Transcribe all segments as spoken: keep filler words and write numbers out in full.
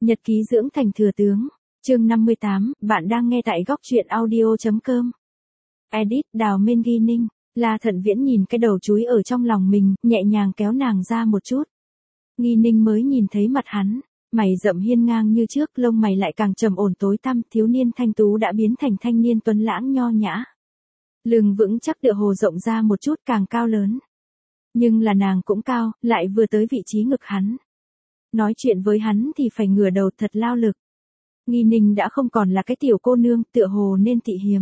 Nhật ký dưỡng thành thừa tướng, chương năm mươi tám, bạn đang nghe tại góc truyện audio chấm com. Edit Đào Minh Ghi Ninh, La Thận Viễn nhìn cái đầu chúi ở trong lòng mình, nhẹ nhàng kéo nàng ra một chút. Nghi Ninh mới nhìn thấy mặt hắn, mày rậm hiên ngang như trước, lông mày lại càng trầm ổn tối tăm, thiếu niên thanh tú đã biến thành thanh niên tuấn lãng nho nhã. Lưng vững chắc tựa hồ rộng ra một chút, càng cao lớn. Nhưng là nàng cũng cao, lại vừa tới vị trí ngực hắn. Nói chuyện với hắn thì phải ngửa đầu thật lao lực. Nghi Ninh đã không còn là cái tiểu cô nương, tựa hồ nên tị hiềm.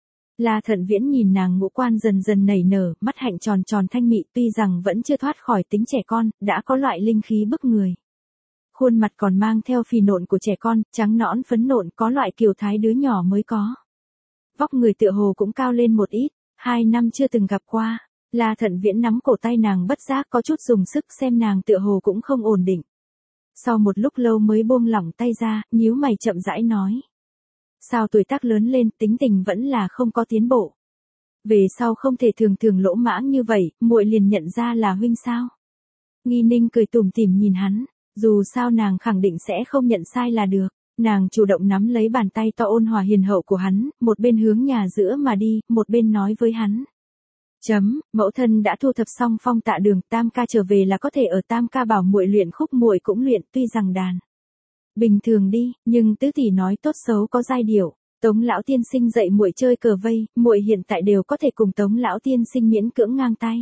La Thận Viễn nhìn nàng ngũ quan dần dần nảy nở, mắt hạnh tròn tròn thanh mị, tuy rằng vẫn chưa thoát khỏi tính trẻ con, đã có loại linh khí bức người. Khuôn mặt còn mang theo phì nộn của trẻ con, trắng nõn phấn nộn, có loại kiều thái đứa nhỏ mới có. Vóc người tựa hồ cũng cao lên một ít, hai năm chưa từng gặp qua. La Thận Viễn nắm cổ tay nàng bất giác có chút dùng sức, xem nàng tựa hồ cũng không ổn định. Sau một lúc lâu mới buông lỏng tay ra, nhíu mày chậm rãi nói. Sao tuổi tác lớn lên, tính tình vẫn là không có tiến bộ. Về sau không thể thường thường lỗ mãng như vậy, muội liền nhận ra là huynh sao. Nghi Ninh cười tủm tỉm nhìn hắn, dù sao nàng khẳng định sẽ không nhận sai là được. Nàng chủ động nắm lấy bàn tay to ôn hòa hiền hậu của hắn, một bên hướng nhà giữa mà đi, một bên nói với hắn. Chấm, mẫu thân đã thu thập xong phong tạ đường, tam ca trở về là có thể ở tam ca bảo muội luyện khúc, muội cũng luyện, tuy rằng đàn bình thường đi, nhưng tứ tỷ nói tốt xấu có giai điệu. Tống lão tiên sinh dạy muội chơi cờ vây, muội hiện tại đều có thể cùng Tống lão tiên sinh miễn cưỡng ngang tay.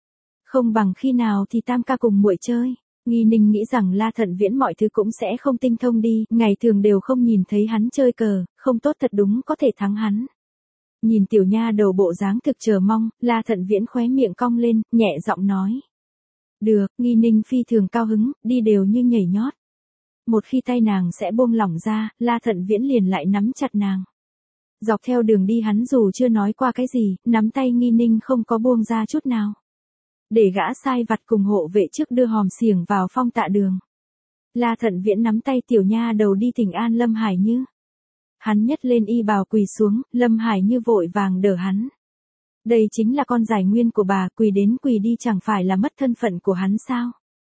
Không bằng khi nào thì tam ca cùng muội chơi. Nghi Ninh nghĩ rằng La Thận Viễn mọi thứ cũng sẽ không tinh thông đi, ngày thường đều không nhìn thấy hắn chơi cờ, không tốt thật đúng có thể thắng hắn. Nhìn tiểu nha đầu bộ dáng thực chờ mong, La Thận Viễn khóe miệng cong lên, nhẹ giọng nói. Được, Nghi Ninh phi thường cao hứng, đi đều như nhảy nhót. Một khi tay nàng sẽ buông lỏng ra, La Thận Viễn liền lại nắm chặt nàng. Dọc theo đường đi hắn dù chưa nói qua cái gì, nắm tay Nghi Ninh không có buông ra chút nào. Để gã sai vặt cùng hộ vệ trước đưa hòm xiềng vào phong tạ đường. La Thận Viễn nắm tay tiểu nha đầu đi thỉnh an Lâm Hải Như. Hắn nhấc lên y bào quỳ xuống, Lâm Hải Như vội vàng đỡ hắn. Đây chính là con giải nguyên của bà, quỳ đến quỳ đi chẳng phải là mất thân phận của hắn sao?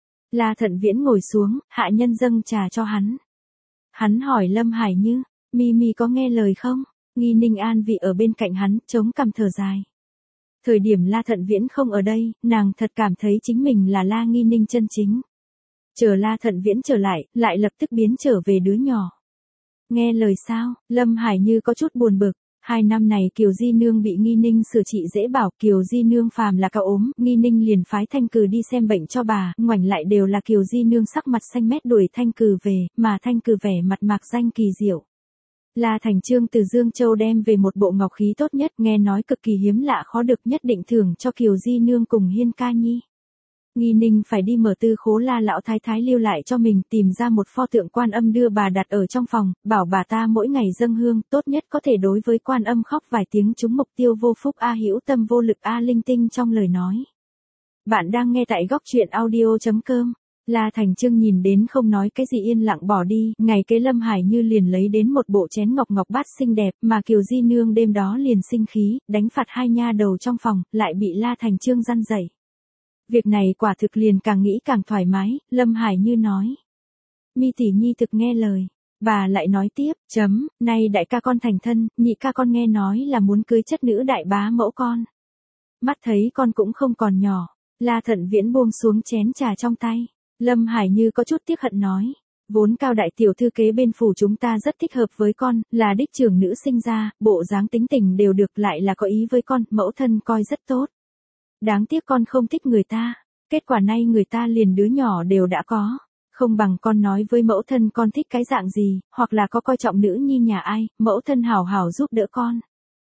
La Thận Viễn ngồi xuống, hạ nhân dâng trà cho hắn. Hắn hỏi Lâm Hải Như, Mi Mi có nghe lời không? Nghi Ninh an vị ở bên cạnh hắn, chống cằm thở dài. Thời điểm La Thận Viễn không ở đây, nàng thật cảm thấy chính mình là La Nghi Ninh chân chính. Chờ La Thận Viễn trở lại, lại lập tức biến trở về đứa nhỏ. Nghe lời sao? Lâm Hải Như có chút buồn bực. Hai năm này Kiều Di Nương bị Nghi Ninh sửa trị dễ bảo, Kiều Di Nương phàm là cao ốm, Nghi Ninh liền phái Thanh Cừ đi xem bệnh cho bà, ngoảnh lại đều là Kiều Di Nương sắc mặt xanh mét đuổi Thanh Cừ về, mà Thanh Cừ vẻ mặt mạc danh kỳ diệu. La Thành Trương từ Dương Châu đem về một bộ ngọc khí tốt nhất, nghe nói cực kỳ hiếm lạ khó được, nhất định thưởng cho Kiều Di Nương cùng Hiên Ca Nhi. Nghi Ninh phải đi mở tư khố La lão thái thái lưu lại cho mình, tìm ra một pho tượng Quan Âm đưa bà đặt ở trong phòng, bảo bà ta mỗi ngày dâng hương, tốt nhất có thể đối với Quan Âm khóc vài tiếng trúng mục tiêu vô phúc a hữu tâm vô lực a linh tinh trong lời nói. Bạn đang nghe tại góc truyện audio chấm com. La Thành Trương nhìn đến không nói cái gì yên lặng bỏ đi, ngày kế Lâm Hải Như liền lấy đến một bộ chén ngọc ngọc bát xinh đẹp, mà Kiều Di Nương đêm đó liền sinh khí, đánh phạt hai nha đầu trong phòng, lại bị La Thành Trương răn dạy. Việc này quả thực liền càng nghĩ càng thoải mái, Lâm Hải Như nói. Mi tỷ nhi thực nghe lời. Bà lại nói tiếp, chấm, nay đại ca con thành thân, nhị ca con nghe nói là muốn cưới chất nữ đại bá mẫu con. Mắt thấy con cũng không còn nhỏ, La Thận Viễn buông xuống chén trà trong tay. Lâm Hải Như có chút tiếc hận nói. Vốn Cao đại tiểu thư kế bên phủ chúng ta rất thích hợp với con, là đích trưởng nữ sinh ra, bộ dáng tính tình đều được, lại là có ý với con, mẫu thân coi rất tốt. Đáng tiếc con không thích người ta, kết quả nay người ta liền đứa nhỏ đều đã có. Không bằng con nói với mẫu thân con thích cái dạng gì, hoặc là có coi trọng nữ nhi nhà ai, mẫu thân hảo hảo giúp đỡ con.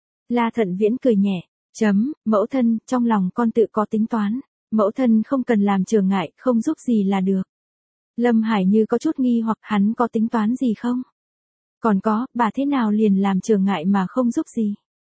La Thận Viễn cười nhẹ, chấm, mẫu thân, trong lòng con tự có tính toán, mẫu thân không cần làm trở ngại, không giúp gì là được. Lâm Hải Như có chút nghi hoặc hắn có tính toán gì không? Còn có, bà thế nào liền làm trở ngại mà không giúp gì?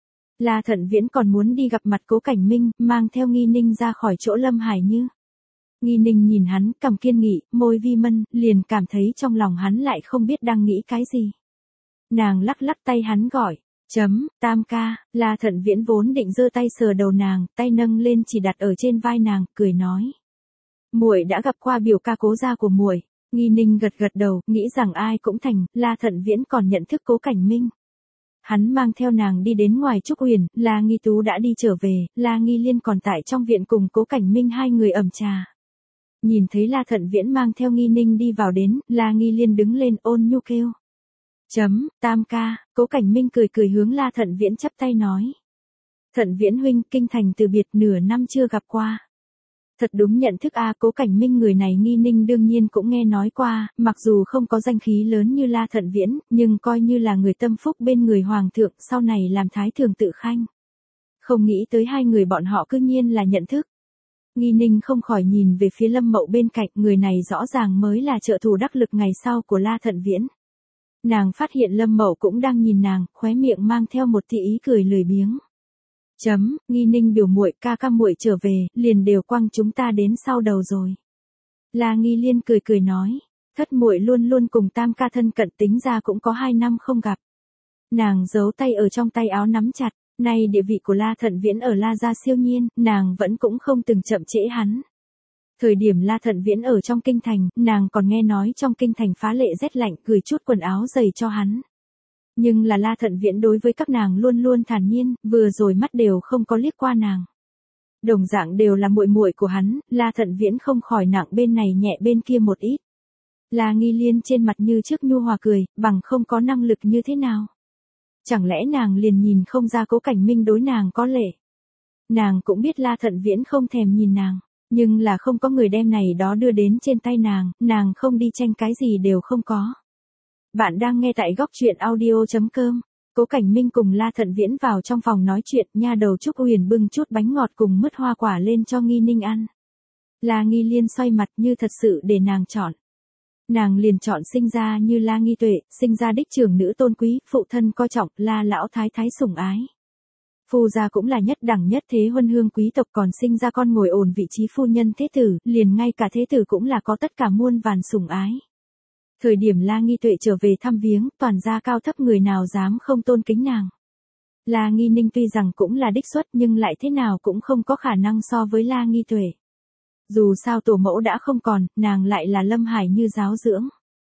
La Thận Viễn còn muốn đi gặp mặt Cố Cảnh Minh, mang theo Nghi Ninh ra khỏi chỗ Lâm Hải Như. Nghi Ninh nhìn hắn, cằm kiên nghị, môi vi mân, liền cảm thấy trong lòng hắn lại không biết đang nghĩ cái gì. Nàng lắc lắc tay hắn gọi, chấm, tam ca. La Thận Viễn vốn định giơ tay sờ đầu nàng, tay nâng lên chỉ đặt ở trên vai nàng, cười nói. Muội đã gặp qua biểu ca Cố gia của muội, Nghi Ninh gật gật đầu, nghĩ rằng ai cũng thành, La Thận Viễn còn nhận thức Cố Cảnh Minh. Hắn mang theo nàng đi đến ngoài Trúc Huyền, La Nghi Tú đã đi trở về, La Nghi Liên còn tại trong viện cùng Cố Cảnh Minh hai người ẩm trà. Nhìn thấy La Thận Viễn mang theo Nghi Ninh đi vào đến, La Nghi Liên đứng lên ôn nhu kêu. Chấm, Tam ca, Cố Cảnh Minh cười cười hướng La Thận Viễn chắp tay nói. Thận Viễn huynh, kinh thành từ biệt nửa năm chưa gặp qua. Thật đúng nhận thức a. Cố Cảnh Minh người này Nghi Ninh đương nhiên cũng nghe nói qua, mặc dù không có danh khí lớn như La Thận Viễn, nhưng coi như là người tâm phúc bên người hoàng thượng, sau này làm thái thường tự khanh. Không nghĩ tới hai người bọn họ cư nhiên là nhận thức. Nghi Ninh không khỏi nhìn về phía Lâm Mậu bên cạnh, người này rõ ràng mới là trợ thủ đắc lực ngày sau của La Thận Viễn. Nàng phát hiện Lâm Mậu cũng đang nhìn nàng, khóe miệng mang theo một tia ý cười lười biếng. Chấm, Nghi Ninh biểu muội, ca ca muội trở về, liền đều quăng chúng ta đến sau đầu rồi. La Nghi Liên cười cười nói, thất muội luôn luôn cùng Tam ca thân cận, tính ra cũng có hai năm không gặp. Nàng giấu tay ở trong tay áo nắm chặt, nay địa vị của La Thận Viễn ở La gia siêu nhiên, nàng vẫn cũng không từng chậm trễ hắn. Thời điểm La Thận Viễn ở trong kinh thành, nàng còn nghe nói trong kinh thành phá lệ rét lạnh, gửi chút quần áo dày cho hắn. Nhưng là La Thận Viễn đối với các nàng luôn luôn thản nhiên, vừa rồi mắt đều không có liếc qua nàng. Đồng dạng đều là muội muội của hắn, La Thận Viễn không khỏi nặng bên này nhẹ bên kia một ít. La Nghi Liên trên mặt như trước nhu hòa cười, bằng không có năng lực như thế nào. Chẳng lẽ nàng liền nhìn không ra Cố Cảnh Minh đối nàng có lệ. Nàng cũng biết La Thận Viễn không thèm nhìn nàng, nhưng là không có người đem này đó đưa đến trên tay nàng, nàng không đi tranh cái gì đều không có. Bạn đang nghe tại góc truyện audio chấm com. Cố Cảnh Minh cùng La Thận Viễn vào trong phòng nói chuyện, nha đầu Trúc Huyền bưng chút bánh ngọt cùng mứt hoa quả lên cho Nghi Ninh ăn. La Nghi Liên xoay mặt như thật sự để nàng chọn. Nàng liền chọn sinh ra như La Nghi Tuệ, sinh ra đích trưởng nữ tôn quý, phụ thân coi trọng, La lão thái thái sủng ái. Phu gia cũng là nhất đẳng nhất thế huân hương quý tộc, còn sinh ra con ngồi ổn vị trí phu nhân thế tử, liền ngay cả thế tử cũng là có tất cả muôn vàn sủng ái. Thời điểm La Nghi Tuệ trở về thăm viếng, toàn gia cao thấp người nào dám không tôn kính nàng. La Nghi Ninh tuy rằng cũng là đích xuất nhưng lại thế nào cũng không có khả năng so với La Nghi Tuệ. Dù sao tổ mẫu đã không còn, nàng lại là Lâm Hải như giáo dưỡng.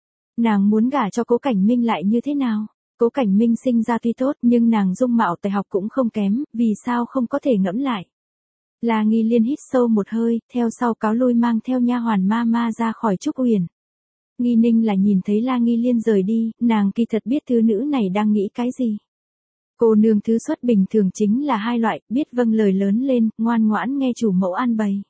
Nàng muốn gả cho Cố Cảnh Minh lại như thế nào? Cố Cảnh Minh sinh ra tuy tốt nhưng nàng dung mạo tài học cũng không kém, vì sao không có thể ngẫm lại? La Nghi Liên hít sâu một hơi, theo sau cáo lui mang theo nha hoàn ma ma ra khỏi Trúc Huyền. Nghi Ninh là nhìn thấy La Nghi Liên rời đi, nàng kỳ thật biết thứ nữ này đang nghĩ cái gì. Cô nương thứ xuất bình thường chính là hai loại, biết vâng lời lớn lên, ngoan ngoãn nghe chủ mẫu an bày.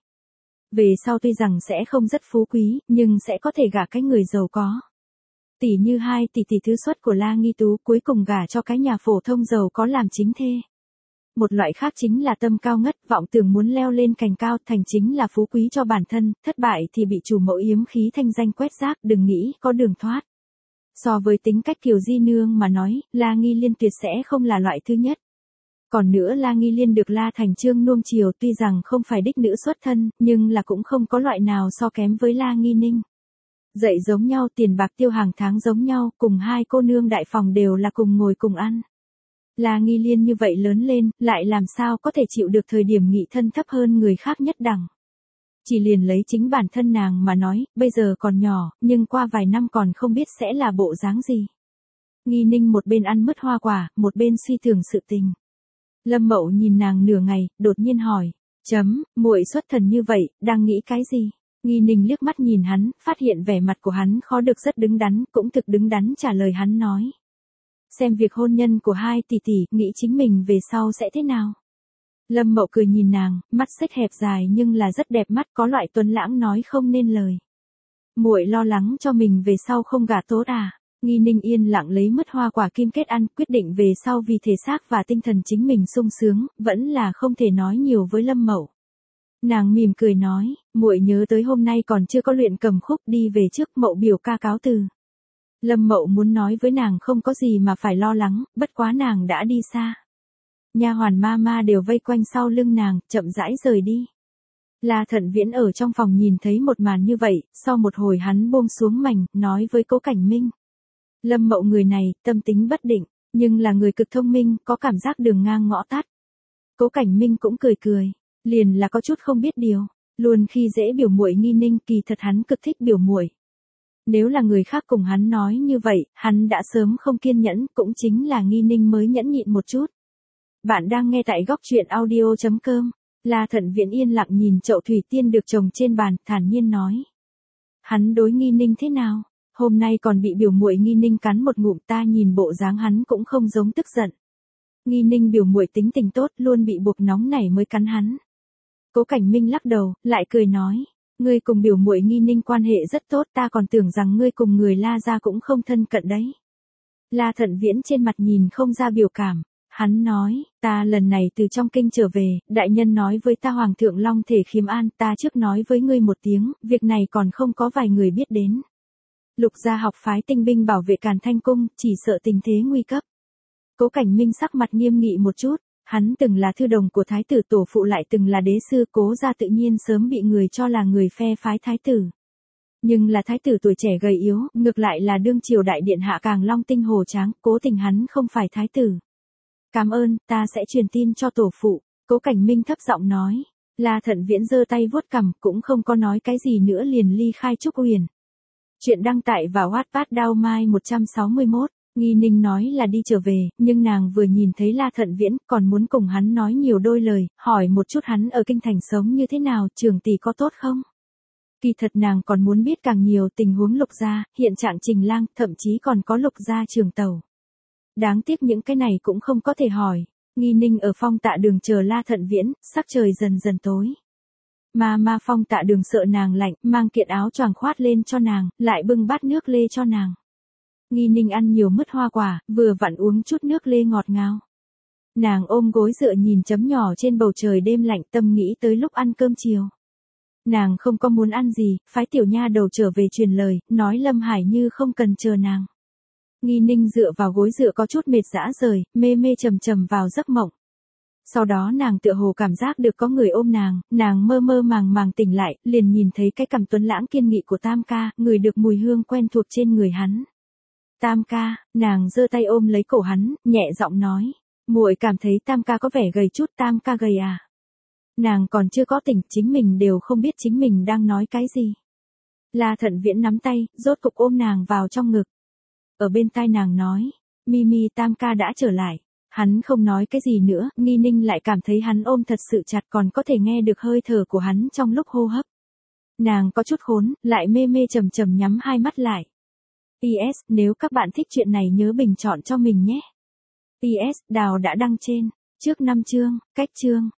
Về sau tuy rằng sẽ không rất phú quý, nhưng sẽ có thể gả cái người giàu có. Tỷ như hai tỷ tỷ thứ xuất của La Nghi Tú cuối cùng gả cho cái nhà phổ thông giàu có làm chính thê. Một loại khác chính là tâm cao ngất, vọng tưởng muốn leo lên cành cao, thành chính là phú quý cho bản thân, thất bại thì bị chủ mẫu yếm khí thanh danh quét rác, đừng nghĩ có đường thoát. So với tính cách Kiều Di Nương mà nói, La Nghi Liên tuyệt sẽ không là loại thứ nhất. Còn nữa La Nghi Liên được La Thành Trương nuông chiều, tuy rằng không phải đích nữ xuất thân, nhưng là cũng không có loại nào so kém với La Nghi Ninh. Dạy giống nhau, tiền bạc tiêu hàng tháng giống nhau, cùng hai cô nương đại phòng đều là cùng ngồi cùng ăn. La Nghi Liên như vậy lớn lên, lại làm sao có thể chịu được thời điểm nghị thân thấp hơn người khác nhất đẳng. Chỉ liền lấy chính bản thân nàng mà nói, bây giờ còn nhỏ, nhưng qua vài năm còn không biết sẽ là bộ dáng gì. Nghi Ninh một bên ăn mứt hoa quả, một bên suy tưởng sự tình. Lâm Mậu nhìn nàng nửa ngày, đột nhiên hỏi, chấm, muội xuất thần như vậy, đang nghĩ cái gì? Nghi Ninh liếc mắt nhìn hắn, phát hiện vẻ mặt của hắn khó được rất đứng đắn, cũng thực đứng đắn trả lời hắn nói. Xem việc hôn nhân của hai tỷ tỷ, nghĩ chính mình về sau sẽ thế nào? Lâm Mậu cười nhìn nàng, mắt xếch hẹp dài nhưng là rất đẹp mắt, có loại tuấn lãng nói không nên lời. Muội lo lắng cho mình về sau không gả tốt à? Nghi Ninh yên lặng lấy mứt hoa quả kim kết ăn, quyết định về sau vì thể xác và tinh thần chính mình sung sướng, vẫn là không thể nói nhiều với Lâm Mậu. Nàng mỉm cười nói, muội nhớ tới hôm nay còn chưa có luyện cầm khúc, đi về trước, Mậu biểu ca cáo từ. Lâm Mậu muốn nói với nàng không có gì mà phải lo lắng, bất quá nàng đã đi xa. Nha hoàn ma ma đều vây quanh sau lưng nàng, chậm rãi rời đi. La Thận Viễn ở trong phòng nhìn thấy một màn như vậy, sau một hồi hắn buông xuống mảnh, nói với Cố Cảnh Minh. Lâm Mậu người này, tâm tính bất định, nhưng là người cực thông minh, có cảm giác đường ngang ngõ tắt. Cố Cảnh Minh cũng cười cười, liền là có chút không biết điều, luôn khi dễ biểu muội Nghi Ninh, kỳ thật hắn cực thích biểu muội. Nếu là người khác cùng hắn nói như vậy, hắn đã sớm không kiên nhẫn, cũng chính là Nghi Ninh mới nhẫn nhịn một chút. Bạn đang nghe tại góc truyện audio.com. La Thận Viễn yên lặng nhìn chậu thủy tiên được trồng trên bàn, thản nhiên nói. Hắn đối Nghi Ninh thế nào? Hôm nay còn bị biểu muội Nghi Ninh cắn một ngụm, ta nhìn bộ dáng hắn cũng không giống tức giận. Nghi Ninh biểu muội tính tình tốt, luôn bị buộc nóng nảy mới cắn hắn. Cố Cảnh Minh lắc đầu, lại cười nói. Ngươi cùng biểu muội Nghi Ninh quan hệ rất tốt, ta còn tưởng rằng ngươi cùng người La gia cũng không thân cận đấy. La Thận Viễn trên mặt nhìn không ra biểu cảm. Hắn nói, ta lần này từ trong kinh trở về, đại nhân nói với ta Hoàng thượng Long thể khiếm an, ta trước nói với ngươi một tiếng, việc này còn không có vài người biết đến. Lục gia học phái tinh binh bảo vệ Càn Thanh cung, chỉ sợ tình thế nguy cấp. Cố Cảnh Minh sắc mặt nghiêm nghị một chút, hắn từng là thư đồng của thái tử tổ phụ, lại từng là đế sư, Cố gia tự nhiên sớm bị người cho là người phe phái thái tử. Nhưng là thái tử tuổi trẻ gầy yếu, ngược lại là đương triều đại điện hạ càng long tinh hồ tráng, cố tình hắn không phải thái tử. Cảm ơn, ta sẽ truyền tin cho tổ phụ, Cố Cảnh Minh thấp giọng nói. La Thận Viễn giơ tay vuốt cằm, cũng không có nói cái gì nữa liền ly khai Trúc Huyền. Chuyện đăng tải vào Wattpad Đao Mai một trăm sáu mươi mốt, Nghi Ninh nói là đi trở về, nhưng nàng vừa nhìn thấy La Thận Viễn, còn muốn cùng hắn nói nhiều đôi lời, hỏi một chút hắn ở kinh thành sống như thế nào, trưởng tỷ có tốt không? Kỳ thật nàng còn muốn biết càng nhiều tình huống Lục gia, hiện trạng Trình Lang, thậm chí còn có Lục gia trường tàu. Đáng tiếc những cái này cũng không có thể hỏi. Nghi Ninh ở Phong Tạ Đường chờ La Thận Viễn, sắc trời dần dần tối. Mà ma Phong Tạ Đường sợ nàng lạnh, mang kiện áo choàng khoát lên cho nàng, lại bưng bát nước lê cho nàng. Nghi Ninh ăn nhiều mứt hoa quả, vừa vặn uống chút nước lê ngọt ngào. Nàng ôm gối dựa nhìn chấm nhỏ trên bầu trời đêm lạnh, tâm nghĩ tới lúc ăn cơm chiều. Nàng không có muốn ăn gì, phái tiểu nha đầu trở về truyền lời, nói Lâm Hải Như không cần chờ nàng. Nghi Ninh dựa vào gối dựa có chút mệt dã rời, mê mê trầm trầm vào giấc mộng. Sau đó nàng tựa hồ cảm giác được có người ôm nàng, nàng mơ mơ màng màng tỉnh lại, liền nhìn thấy cái cằm tuấn lãng kiên nghị của Tam ca, ngửi được mùi hương quen thuộc trên người hắn. Tam ca, nàng giơ tay ôm lấy cổ hắn, nhẹ giọng nói, muội cảm thấy Tam ca có vẻ gầy chút. Tam ca gầy à? Nàng còn chưa có tỉnh, chính mình đều không biết chính mình đang nói cái gì. La Thận Viễn nắm tay, rốt cục ôm nàng vào trong ngực. Ở bên tai nàng nói, Mimi, Tam ca đã trở lại. Hắn không nói cái gì nữa, Nghi Ninh lại cảm thấy hắn ôm thật sự chặt, còn có thể nghe được hơi thở của hắn trong lúc hô hấp. Nàng có chút khốn, lại mê mê trầm trầm nhắm hai mắt lại. pê ét, nếu các bạn thích chuyện này nhớ bình chọn cho mình nhé. pê ét, Đào đã đăng trên, trước năm chương, cách chương.